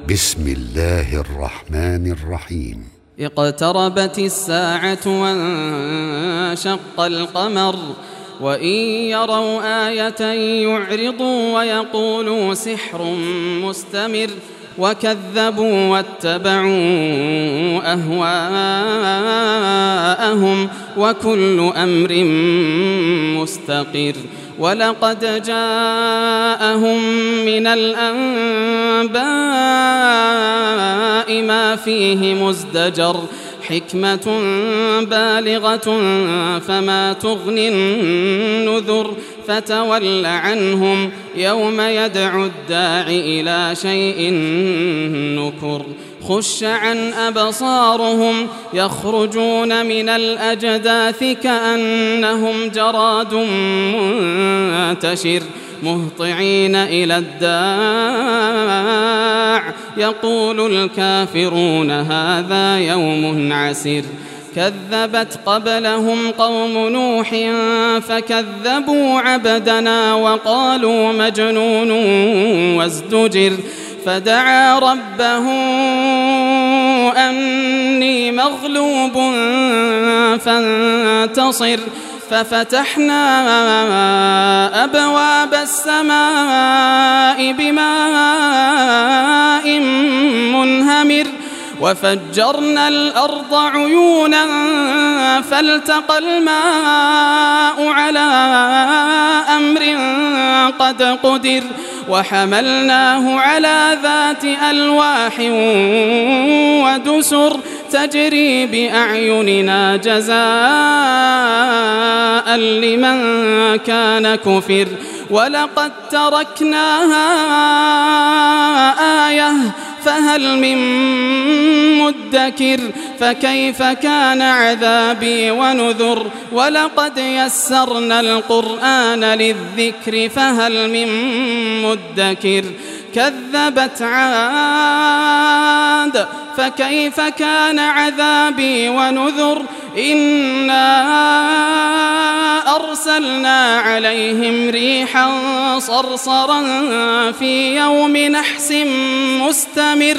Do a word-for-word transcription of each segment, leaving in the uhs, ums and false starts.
بسم الله الرحمن الرحيم. اقتربت الساعة وانشق القمر وإن يروا آية يعرضوا ويقولوا سحر مستمر وكذبوا واتبعوا أهواءهم وكل أمر مستقر. ولقد جاءهم من الأنباء ما فيه مزدجر حكمة بالغة فما تغني النذر فتول عنهم يوم يدعو الداع إلى شيء نكر. خش عن أبصارهم يخرجون من الأجداث كأنهم جراد منتشر مهطعين إلى الداع يقول الكافرون هذا يوم عسر. كذبت قبلهم قوم نوح فكذبوا عبدنا وقالوا مجنون وازدجر. فدعا ربه أني مغلوب فانتصر. ففتحنا أبواب السماء بماء منهمر وفجرنا الأرض عيونا فالتقى الماء على أمر قد قدر وحملناه على ذات ألواح ودسر تجري بأعيننا جزاء لمن كان كفر. ولقد تركناها آية فهل من مدكر. فكيف كان عذابي ونذر. ولقد يسرنا القرآن للذكر فهل من مدكر. كذبت عاد فكيف كان عذابي ونذر. إنا أرسلنا عليهم ريحا صرصرا في يوم نحس مستمر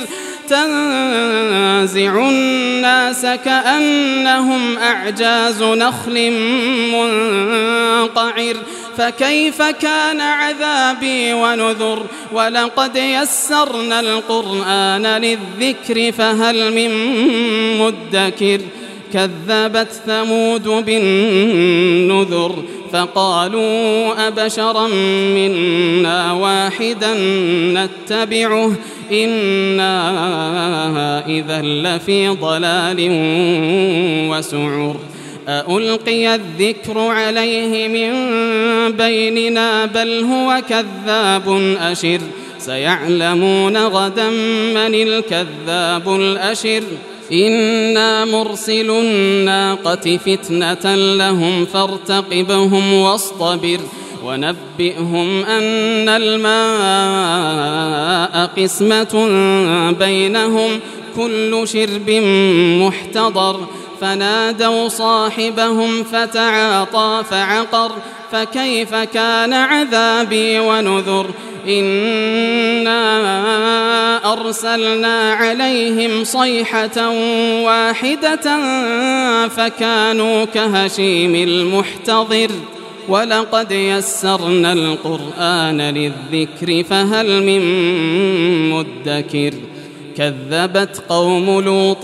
تنزع الناس كأنهم أعجاز نخل منقعر. فكيف كان عذابي ونذر. ولقد يسرنا القرآن للذكر فهل من مدكر. كذبت ثمود بالنذر فقالوا أبشرا منا واحدا نتبعه إنا إذا لفي ضلال وسعر. أألقي الذكر عليه من بيننا بل هو كذاب أشر. سيعلمون غدا من الكذاب الأشر. إنا مرسل الناقة فتنة لهم فارتقبهم واصطبر ونبئهم أن الماء قسمة بينهم كل شرب محتضر. فنادوا صاحبهم فتعاطى فعقر. فكيف كان عذابي ونذر. إنا أرسلنا عليهم صيحة واحدة فكانوا كهشيم المحتضر. ولقد يسرنا القرآن للذكر فهل من مدكر. كذبت قوم لوط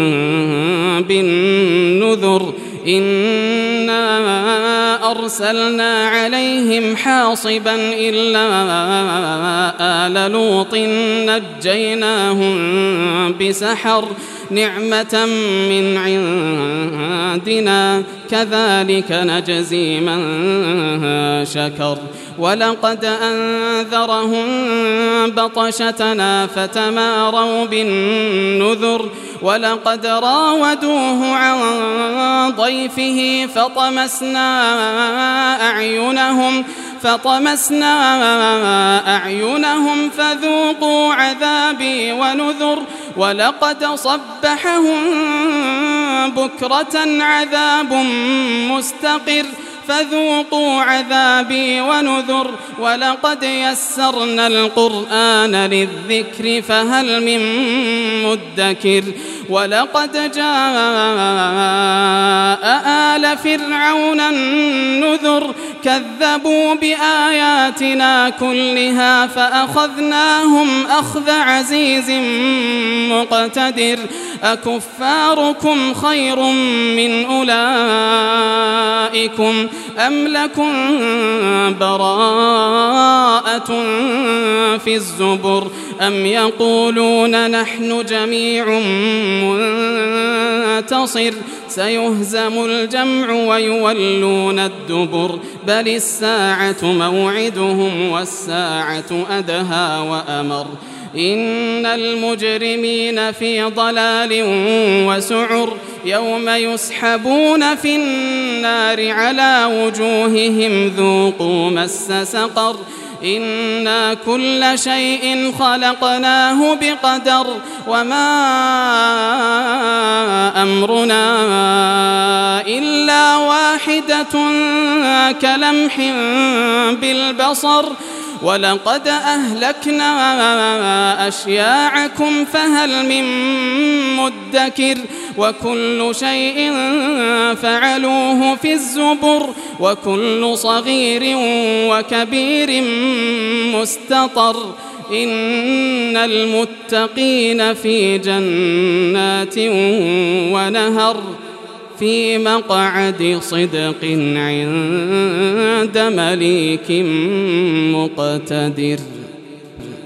بالنذر إنا أرسلنا عليهم حاصبا إلا آل لوط نجيناهم بسحر نعمة من عندنا كذلك نجزي من شكر. ولقد أنذرهم بطشتنا فتماروا بالنذر. ولقد راودوه عن ضيفه فطمسنا أعينهم فطمسنا أعينهم فذوقوا عذابي ونذر. ولقد صبحهم بكرة عذاب مستقر. فذوقوا عذابي ونذر ولقد يسرنا القرآن للذكر فهل من مدكر ولقد جاء آل فرعون النذر كذبوا بآياتنا كلها فأخذناهم أخذ عزيز مقتدر أكفاركم خير من أولئكم أم لكم براءة في الزبر أم يقولون نحن جميع منتصر سيهزم الجمع ويولون الدبر بل الساعة موعدهم والساعة أدهى وأمر إن المجرمين في ضلال وسعر يوم يسحبون في النار على وجوههم ذوقوا مس سقر إنا كل شيء خلقناه بقدر وما أمرنا إلا واحدة كلمح بالبصر ولقد أهلكنا أشياعكم فهل من مدكر وكل شيء فعلوه في الزبر وكل صغير وكبير مستطر إن المتقين في جنات ونهر في مقعد صدق عند مليك مقتدر.